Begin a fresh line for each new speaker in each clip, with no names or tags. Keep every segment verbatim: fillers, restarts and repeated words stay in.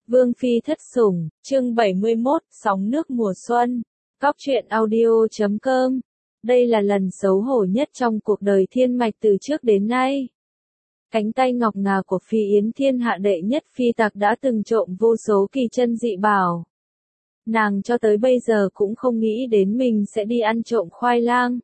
Vương phi thất sủng, chương bảy mươi mốt, sóng nước mùa xuân. Cóc truyện audio chấm com. Đây là lần xấu hổ nhất trong cuộc đời Thiên Mạch từ trước đến nay. Cánh tay ngọc ngà của Phi Yến thiên hạ đệ nhất phi tặc đã từng trộm vô số kỳ chân dị bảo. Nàng cho tới bây giờ cũng không nghĩ đến mình sẽ đi ăn trộm khoai lang.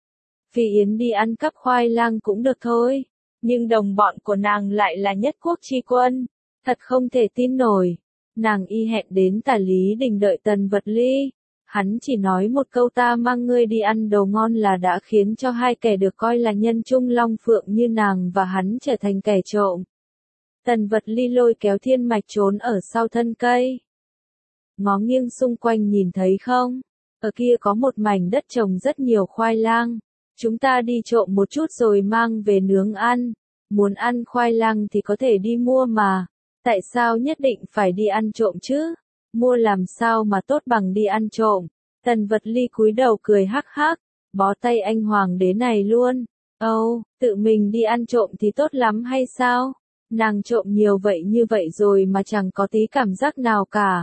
Phi Yến đi ăn cắp khoai lang cũng được thôi, nhưng đồng bọn của nàng lại là nhất quốc chi quân. Thật không thể tin nổi. Nàng y hẹn đến Tả Lý Đình đợi Tần Vật Ly. Hắn chỉ nói một câu ta mang ngươi đi ăn đồ ngon là đã khiến cho hai kẻ được coi là nhân trung long phượng như nàng và hắn trở thành kẻ trộm. Tần Vật Ly lôi kéo Thiên Mạch trốn ở sau thân cây. Ngó nghiêng xung quanh nhìn thấy không? Ở kia có một mảnh đất trồng rất nhiều khoai lang. Chúng ta đi trộm một chút rồi mang về nướng ăn. Muốn ăn khoai lang thì có thể đi mua mà. Tại sao nhất định phải đi ăn trộm chứ? Mua làm sao mà tốt bằng đi ăn trộm? Tần Vật Ly cúi đầu cười hắc hắc, bó tay anh hoàng đế này luôn. Âu, oh, tự mình đi ăn trộm thì tốt lắm hay sao? Nàng trộm nhiều vậy như vậy rồi mà chẳng có tí cảm giác nào cả.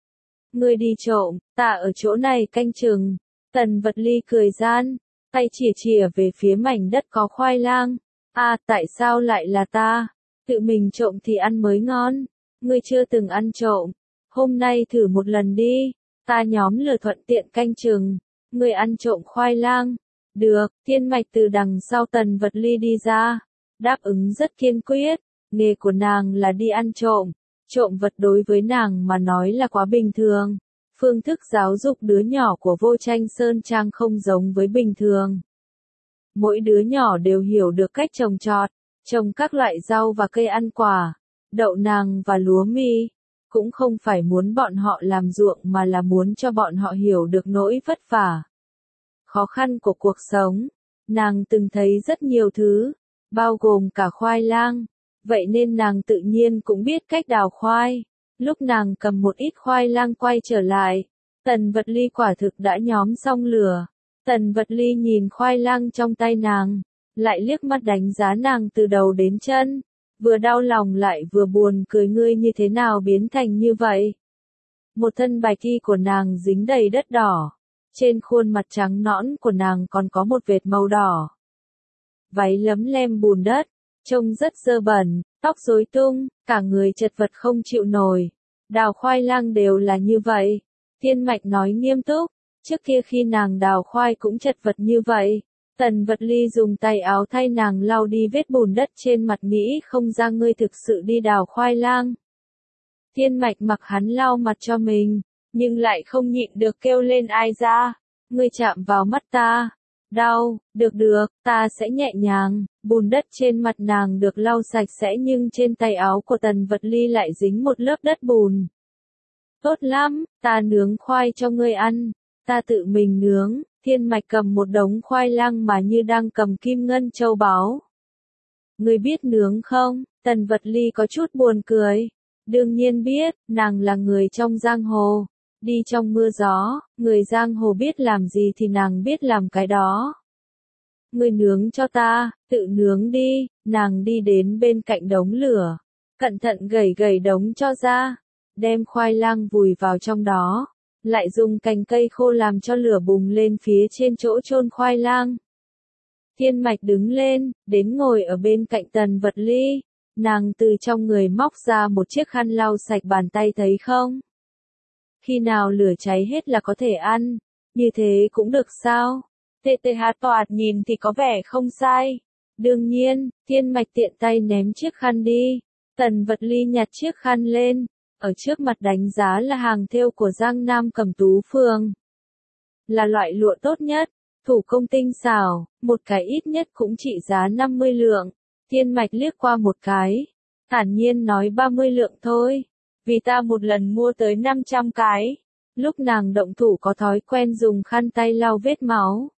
Ngươi đi trộm, ta ở chỗ này canh chừng. Tần Vật Ly cười gian, tay chìa chìa về phía mảnh đất có khoai lang. À, tại sao lại là ta? Tự mình trộm thì ăn mới ngon. Ngươi chưa từng ăn trộm. Hôm nay thử một lần đi. Ta nhóm lừa thuận tiện canh chừng. Ngươi ăn trộm khoai lang. Được, Thiên Mạch từ đằng sau Tần Vật Ly đi ra. Đáp ứng rất kiên quyết. Nghề của nàng là đi ăn trộm. Trộm vật đối với nàng mà nói là quá bình thường. Phương thức giáo dục đứa nhỏ của Vô Tranh Sơn Trang không giống với bình thường. Mỗi đứa nhỏ đều hiểu được cách trồng trọt. Trồng các loại rau và cây ăn quả, đậu nành và lúa mì, cũng không phải muốn bọn họ làm ruộng mà là muốn cho bọn họ hiểu được nỗi vất vả, khó khăn của cuộc sống. Nàng từng thấy rất nhiều thứ, bao gồm cả khoai lang, vậy nên nàng tự nhiên cũng biết cách đào khoai. Lúc nàng cầm một ít khoai lang quay trở lại, Tần Vật Ly quả thực đã nhóm xong lửa. Tần Vật Ly nhìn khoai lang trong tay nàng, lại liếc mắt đánh giá nàng từ đầu đến chân, vừa đau lòng lại vừa buồn cười. Ngươi như thế nào biến thành như vậy? Một thân bạch y của nàng dính đầy đất đỏ, trên khuôn mặt trắng nõn của nàng còn có một vệt màu đỏ. Váy lấm lem bùn đất, trông rất dơ bẩn, tóc rối tung, cả người chật vật không chịu nổi. Đào khoai lang đều là như vậy. Thiên Mạch nói nghiêm túc, trước kia khi nàng đào khoai cũng chật vật như vậy. Tần Vật Ly dùng tay áo thay nàng lau đi vết bùn đất trên mặt, nghĩ không ra ngươi thực sự đi đào khoai lang. Thiên Mạch mặc hắn lau mặt cho mình, nhưng lại không nhịn được kêu lên ai ra. Ngươi chạm vào mắt ta. Đau, được được, ta sẽ nhẹ nhàng. Bùn đất trên mặt nàng được lau sạch sẽ nhưng trên tay áo của Tần Vật Ly lại dính một lớp đất bùn. Tốt lắm, ta nướng khoai cho ngươi ăn. Ta tự mình nướng. Thiên Mạch cầm một đống khoai lang mà như đang cầm kim ngân châu báu. Ngươi biết nướng không? Tần Vật Ly có chút buồn cười. Đương nhiên biết, nàng là người trong giang hồ. Đi trong mưa gió, người giang hồ biết làm gì thì nàng biết làm cái đó. Ngươi nướng cho ta, tự nướng đi. Nàng đi đến bên cạnh đống lửa, cẩn thận gẩy gẩy đống cho ra, đem khoai lang vùi vào trong đó. Lại dùng cành cây khô làm cho lửa bùng lên phía trên chỗ chôn khoai lang. Thiên Mạch đứng lên, đến ngồi ở bên cạnh Tần Vật Ly. Nàng từ trong người móc ra một chiếc khăn lau sạch bàn tay, thấy không? Khi nào lửa cháy hết là có thể ăn, như thế cũng được sao? tê tê hát toạt nhìn thì có vẻ không sai. Đương nhiên, Thiên Mạch tiện tay ném chiếc khăn đi. Tần Vật Ly nhặt chiếc khăn lên. Ở trước mặt đánh giá là hàng thêu của Giang Nam Cẩm Tú Phường. Là loại lụa tốt nhất, thủ công tinh xảo, một cái ít nhất cũng trị giá năm mươi lượng. Thiên Mạch liếc qua một cái, thản nhiên nói ba mươi lượng thôi, vì ta một lần mua tới năm trăm cái. Lúc nàng động thủ có thói quen dùng khăn tay lau vết máu.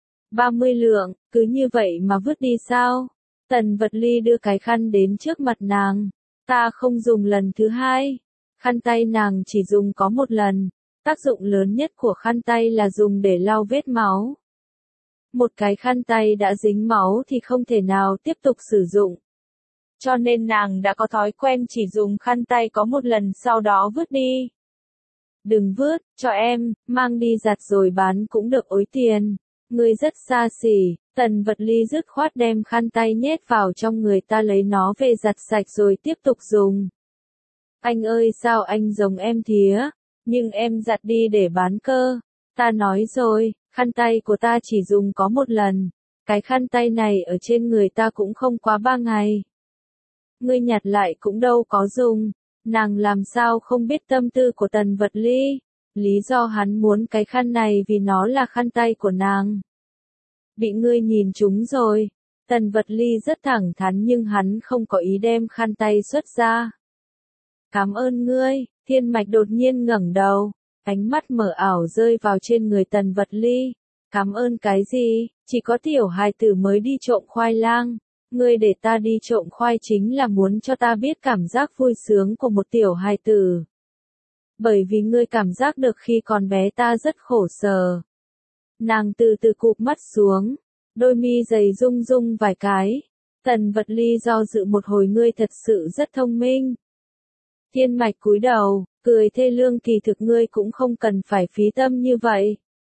ba mươi lượng, cứ như vậy mà vứt đi sao? Tần Vật Ly đưa cái khăn đến trước mặt nàng. Ta không dùng lần thứ hai. Khăn tay nàng chỉ dùng có một lần. Tác dụng lớn nhất của khăn tay là dùng để lau vết máu. Một cái khăn tay đã dính máu thì không thể nào tiếp tục sử dụng. cho nên nàng đã có thói quen chỉ dùng khăn tay có một lần sau đó vứt đi. Đừng vứt, cho em, mang đi giặt rồi bán cũng được ối tiền. Ngươi rất xa xỉ. Tần Vật Ly dứt khoát đem khăn tay nhét vào trong người ta lấy nó về giặt sạch rồi tiếp tục dùng. Anh ơi sao anh giống em thía, nhưng em giặt đi để bán cơ. Ta nói rồi, khăn tay của ta chỉ dùng có một lần. Cái khăn tay này ở trên người ta cũng không quá ba ngày. Ngươi nhặt lại cũng đâu có dùng. Nàng làm sao không biết tâm tư của Tần Vật Ly. Lý do hắn muốn cái khăn này vì nó là khăn tay của nàng. Bị ngươi nhìn trúng rồi. Tần Vật Ly rất thẳng thắn nhưng hắn không có ý đem khăn tay xuất ra. Cảm ơn ngươi. Thiên Mạch đột nhiên ngẩng đầu. Ánh mắt mở ảo rơi vào trên người Tần Vật Ly. Cảm ơn cái gì? Chỉ có tiểu hài tử mới đi trộm khoai lang. Ngươi để ta đi trộm khoai chính là muốn cho ta biết cảm giác vui sướng của một tiểu hài tử. Bởi vì ngươi cảm giác được khi còn bé ta rất khổ sở. Nàng từ từ cụp mắt xuống, đôi mi dày rung rung vài cái. Tần Vật Ly do dự một hồi, ngươi thật sự rất thông minh. Thiên Mạch cúi đầu, cười thê lương, kỳ thực ngươi cũng không cần phải phí tâm như vậy.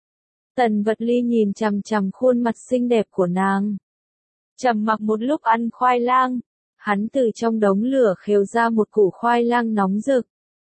Tần Vật Ly nhìn chằm chằm khuôn mặt xinh đẹp của nàng. Trầm mặc một lúc ăn khoai lang, hắn từ trong đống lửa khều ra một củ khoai lang nóng rực.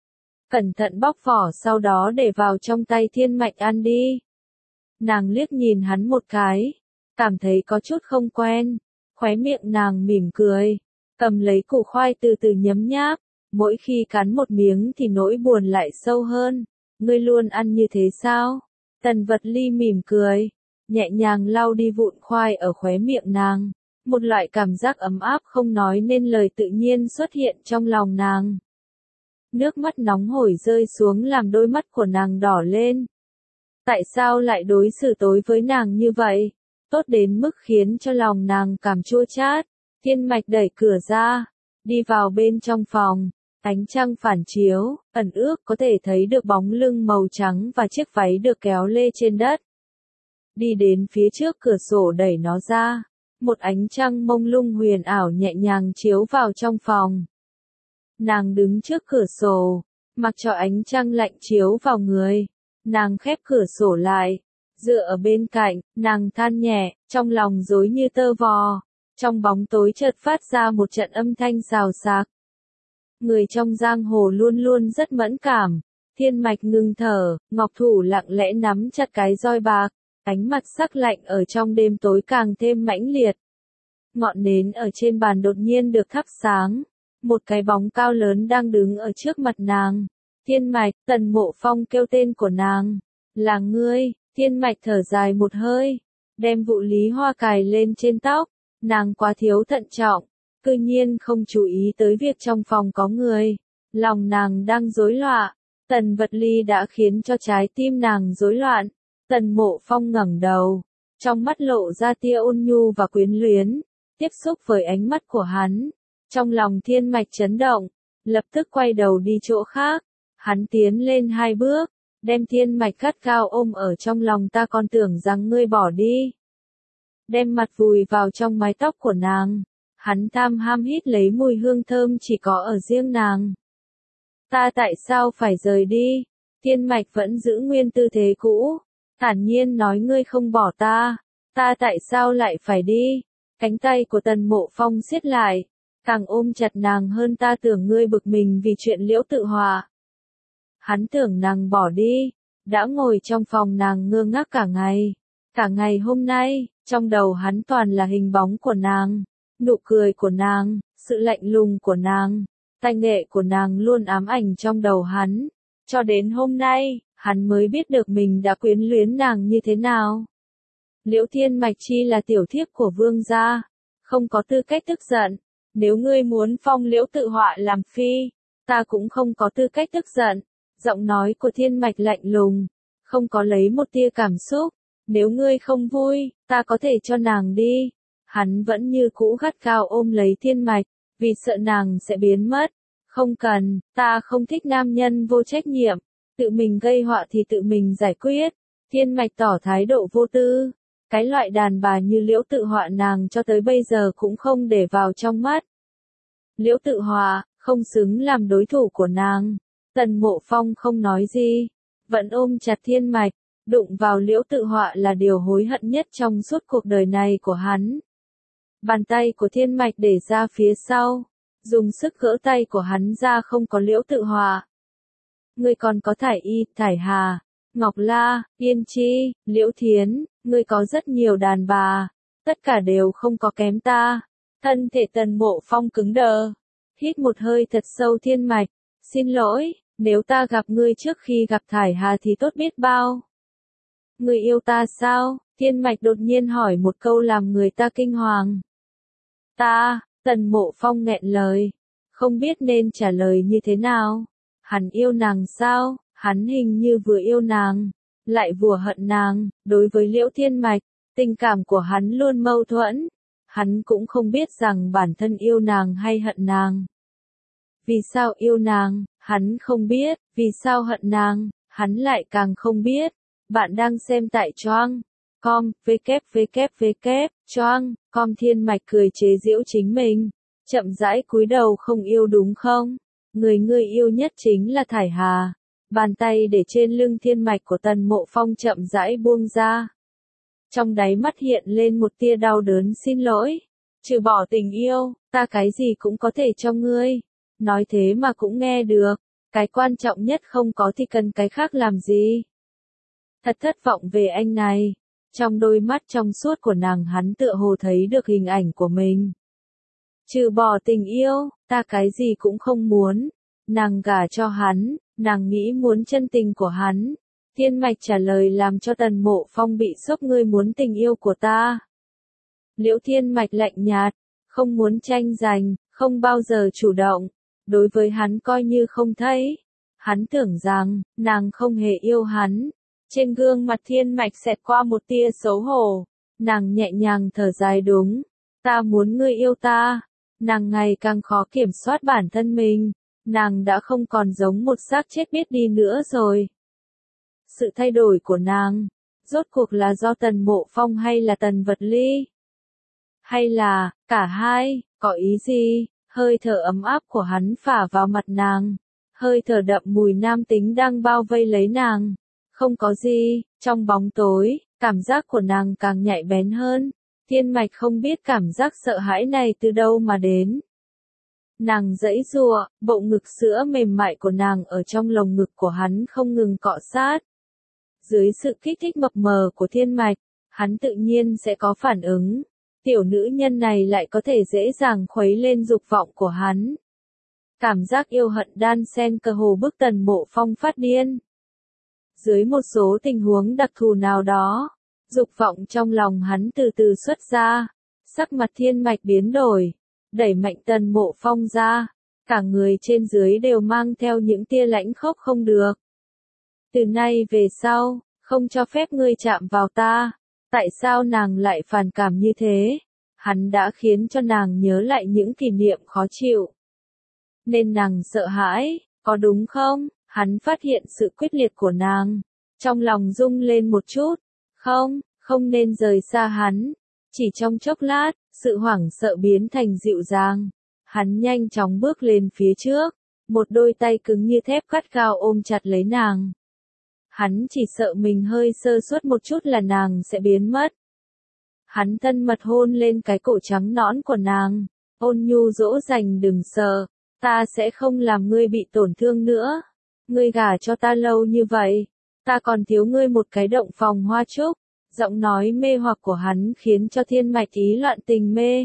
Cẩn thận bóc vỏ sau đó để vào trong tay Thiên Mạch ăn đi. Nàng liếc nhìn hắn một cái, cảm thấy có chút không quen, khóe miệng nàng mỉm cười, cầm lấy củ khoai từ từ nhấm nháp, mỗi khi cắn một miếng thì nỗi buồn lại sâu hơn. Ngươi luôn ăn như thế sao? Tần Vật Ly mỉm cười, nhẹ nhàng lau đi vụn khoai ở khóe miệng nàng, một loại cảm giác ấm áp không nói nên lời tự nhiên xuất hiện trong lòng nàng. Nước mắt nóng hổi rơi xuống làm đôi mắt của nàng đỏ lên. Tại sao lại đối xử tối với nàng như vậy? Tốt đến mức khiến cho lòng nàng cảm chua chát. Thiên Mạch đẩy cửa ra, đi vào bên trong phòng. Ánh trăng phản chiếu, ẩn ước có thể thấy được bóng lưng màu trắng và chiếc váy được kéo lê trên đất. Đi đến phía trước cửa sổ đẩy nó ra. Một ánh trăng mông lung huyền ảo nhẹ nhàng chiếu vào trong phòng. Nàng đứng trước cửa sổ, mặc cho ánh trăng lạnh chiếu vào người. Nàng khép cửa sổ lại, dựa ở bên cạnh, nàng than nhẹ, trong lòng rối như tơ vò. Trong bóng tối chợt phát ra một trận âm thanh xào xạc. Người trong giang hồ luôn luôn rất mẫn cảm. Thiên Mạch ngừng thở, ngọc thủ lặng lẽ nắm chặt cái roi bạc. Ánh mặt sắc lạnh ở trong đêm tối càng thêm mãnh liệt. Ngọn nến ở trên bàn đột nhiên được thắp sáng. Một cái bóng cao lớn đang đứng ở trước mặt nàng. Thiên Mạch, Tần Mộ Phong kêu tên của nàng. Là ngươi. Thiên Mạch thở dài một hơi, đem vụ lý hoa cài lên trên tóc. Nàng quá thiếu thận trọng, cư nhiên không chú ý tới việc trong phòng có người. Lòng nàng đang rối loạn. Tần Vật Ly đã khiến cho trái tim nàng rối loạn. Tần Mộ Phong ngẩng đầu, trong mắt lộ ra tia ôn nhu và quyến luyến. Tiếp xúc với ánh mắt của hắn, trong lòng Thiên Mạch chấn động, lập tức quay đầu đi chỗ khác. Hắn tiến lên hai bước, đem Thiên Mạch gắt gao ôm ở trong lòng, ta còn tưởng rằng ngươi bỏ đi. Đem mặt vùi vào trong mái tóc của nàng, hắn tham ham hít lấy mùi hương thơm chỉ có ở riêng nàng. Ta tại sao phải rời đi? Thiên Mạch vẫn giữ nguyên tư thế cũ, thản nhiên nói, ngươi không bỏ ta, ta tại sao lại phải đi? Cánh tay của Tần Mộ Phong siết lại, càng ôm chặt nàng hơn, ta tưởng ngươi bực mình vì chuyện Liễu Tự Hòa. Hắn tưởng nàng bỏ đi, đã ngồi trong phòng nàng ngơ ngác cả ngày. Cả ngày hôm nay, trong đầu hắn toàn là hình bóng của nàng, nụ cười của nàng, sự lạnh lùng của nàng, tài nghệ của nàng luôn ám ảnh trong đầu hắn. Cho đến hôm nay, hắn mới biết được mình đã quyến luyến nàng như thế nào. Liễu Thiên Mạch chi là tiểu thiếp của vương gia, không có tư cách tức giận. Nếu ngươi muốn phong Liễu Tự Họa làm phi, ta cũng không có tư cách tức giận. Giọng nói của Thiên Mạch lạnh lùng, không có lấy một tia cảm xúc. Nếu ngươi không vui, ta có thể cho nàng đi. Hắn vẫn như cũ gắt gao ôm lấy Thiên Mạch, vì sợ nàng sẽ biến mất. Không cần, ta không thích nam nhân vô trách nhiệm, tự mình gây họa thì tự mình giải quyết. Thiên Mạch tỏ thái độ vô tư. Cái loại đàn bà như Liễu Tự Họa nàng cho tới bây giờ cũng không để vào trong mắt. Liễu Tự Hòa, không xứng làm đối thủ của nàng. Tần Mộ Phong không nói gì, vẫn ôm chặt Thiên Mạch, đụng vào Liễu Tự Hòa là điều hối hận nhất trong suốt cuộc đời này của hắn. Bàn tay của Thiên Mạch để ra phía sau, dùng sức gỡ tay của hắn ra, không có Liễu Tự Hòa. Ngươi còn có Thải Y, Thải Hà, Ngọc La, Yên Chi, Liễu Thiến, ngươi có rất nhiều đàn bà, tất cả đều không có kém ta. Thân thể Tần Mộ Phong cứng đờ, hít một hơi thật sâu. Thiên Mạch, xin lỗi, nếu ta gặp ngươi trước khi gặp Thải Hà thì tốt biết bao. Ngươi yêu ta sao? Thiên Mạch đột nhiên hỏi một câu làm người ta kinh hoàng. Ta, Tần Mộ Phong nghẹn lời, không biết nên trả lời như thế nào. Hắn yêu nàng sao? Hắn hình như vừa yêu nàng, lại vừa hận nàng. Đối với Liễu Thiên Mạch, tình cảm của hắn luôn mâu thuẫn. Hắn cũng không biết rằng bản thân yêu nàng hay hận nàng. Vì sao yêu nàng, hắn không biết. Vì sao hận nàng, hắn lại càng không biết. Bạn đang xem tại Choang com, www, Choang com. Thiên Mạch cười chế giễu chính mình, chậm rãi cúi đầu. Không yêu đúng không? Người ngươi yêu nhất chính là Thải Hà. Bàn tay để trên lưng Thiên Mạch của Tần Mộ Phong chậm rãi buông ra. Trong đáy mắt hiện lên một tia đau đớn. Xin lỗi, trừ bỏ tình yêu, ta cái gì cũng có thể cho ngươi. Nói thế mà cũng nghe được. Cái quan trọng nhất không có thì cần cái khác làm gì. Thật thất vọng về anh này. Trong đôi mắt trong suốt của nàng, hắn tựa hồ thấy được hình ảnh của mình. Trừ bỏ tình yêu, ta cái gì cũng không muốn. Nàng gả cho hắn, nàng nghĩ muốn chân tình của hắn. Thiên Mạch trả lời làm cho Tần Mộ Phong bị sốc. Ngươi muốn tình yêu của ta. Liễu Thiên Mạch lạnh nhạt, không muốn tranh giành, không bao giờ chủ động. Đối với hắn coi như không thấy. Hắn tưởng rằng, nàng không hề yêu hắn. Trên gương mặt Thiên Mạch xẹt qua một tia xấu hổ. Nàng nhẹ nhàng thở dài. Đúng, ta muốn ngươi yêu ta. Nàng ngày càng khó kiểm soát bản thân mình. Nàng đã không còn giống một xác chết biết đi nữa rồi. Sự thay đổi của nàng, rốt cuộc là do Tần Mộ Phong hay là Tần Vật Ly? Hay là, cả hai, có ý gì? Hơi thở ấm áp của hắn phả vào mặt nàng. Hơi thở đậm mùi nam tính đang bao vây lấy nàng. Không có gì, trong bóng tối, cảm giác của nàng càng nhạy bén hơn. Thiên Mạch không biết cảm giác sợ hãi này từ đâu mà đến. Nàng giãy giụa, bộ ngực sữa mềm mại của nàng ở trong lồng ngực của hắn không ngừng cọ sát. Dưới sự kích thích mập mờ của Thiên Mạch, hắn tự nhiên sẽ có phản ứng. Tiểu nữ nhân này lại có thể dễ dàng khuấy lên dục vọng của hắn. Cảm giác yêu hận đan xen cơ hồ bức Tần Mộ Phong phát điên. Dưới một số tình huống đặc thù nào đó, dục vọng trong lòng hắn từ từ xuất ra. Sắc mặt Thiên Mạch biến đổi, đẩy mạnh Tần Mộ Phong ra. Cả người trên dưới đều mang theo những tia lãnh khốc. Không được. Từ nay về sau, không cho phép ngươi chạm vào ta. Tại sao nàng lại phản cảm như thế? Hắn đã khiến cho nàng nhớ lại những kỷ niệm khó chịu. Nên nàng sợ hãi, có đúng không? Hắn phát hiện sự quyết liệt của nàng. Trong lòng rung lên một chút. Không, không nên rời xa hắn. Chỉ trong chốc lát, sự hoảng sợ biến thành dịu dàng. Hắn nhanh chóng bước lên phía trước. Một đôi tay cứng như thép gắt gao ôm chặt lấy nàng. Hắn chỉ sợ mình hơi sơ suất một chút là nàng sẽ biến mất. Hắn thân mật hôn lên cái cổ trắng nõn của nàng. Ôn nhu dỗ dành. Đừng sợ, ta sẽ không làm ngươi bị tổn thương nữa. Ngươi gả cho ta lâu như vậy, ta còn thiếu ngươi một cái động phòng hoa trúc. Giọng nói mê hoặc của hắn khiến cho Thiên Mạch ý loạn tình mê.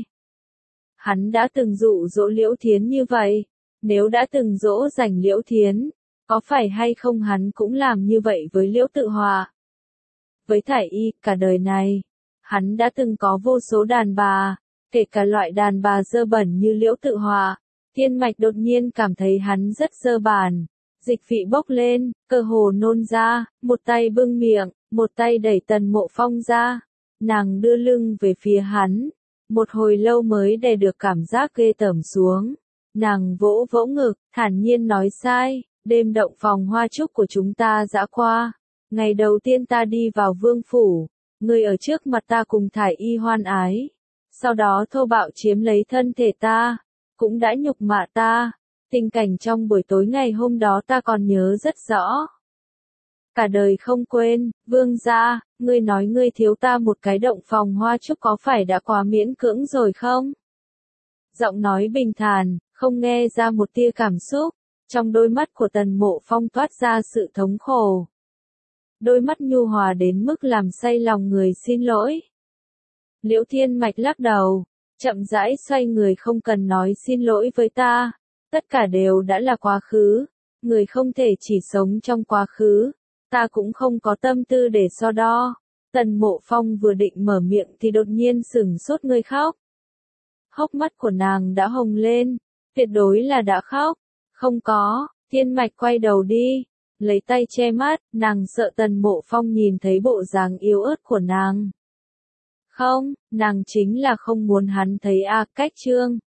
Hắn đã từng dụ dỗ Liễu Thiến như vậy. Nếu đã từng dỗ dành Liễu Thiến, có phải hay không hắn cũng làm như vậy với Liễu Tự Hòa? Với Thải Y, cả đời này, hắn đã từng có vô số đàn bà, kể cả loại đàn bà dơ bẩn như Liễu Tự Hòa. Thiên Mạch đột nhiên cảm thấy hắn rất dơ bẩn. Dịch vị bốc lên, cơ hồ nôn ra, một tay bưng miệng, một tay đẩy Tần Mộ Phong ra. Nàng đưa lưng về phía hắn, một hồi lâu mới đè được cảm giác ghê tởm xuống. Nàng vỗ vỗ ngực, thản nhiên nói sai, đêm động phòng hoa trúc của chúng ta đã qua. Ngày đầu tiên ta đi vào vương phủ, ngươi ở trước mặt ta cùng Thải Y hoan ái. Sau đó thô bạo chiếm lấy thân thể ta. cũng đã nhục mạ ta. Tình cảnh trong buổi tối ngày hôm đó ta còn nhớ rất rõ. Cả đời không quên. Vương gia, ngươi nói ngươi thiếu ta một cái động phòng hoa trúc có phải đã quá miễn cưỡng rồi không? Giọng nói bình thản, không nghe ra một tia cảm xúc. Trong đôi mắt của Tần Mộ Phong toát ra sự thống khổ. Đôi mắt nhu hòa đến mức làm say lòng người. Xin lỗi. Liễu Thiên Mạch lắc đầu, chậm rãi xoay người. Không cần nói xin lỗi với ta. Tất cả đều đã là quá khứ. Người không thể chỉ sống trong quá khứ. Ta cũng không có tâm tư để so đo. Tần Mộ Phong vừa định mở miệng thì đột nhiên sửng sốt. Ngươi khóc. Hốc mắt của nàng đã hồng lên. Tuyệt đối là đã khóc. Không có. Thiên Mạch quay đầu đi. Lấy tay che mắt. Nàng sợ Tần Mộ Phong nhìn thấy bộ dáng yếu ớt của nàng. Không, nàng chính là không muốn hắn thấy. A Cách Trương.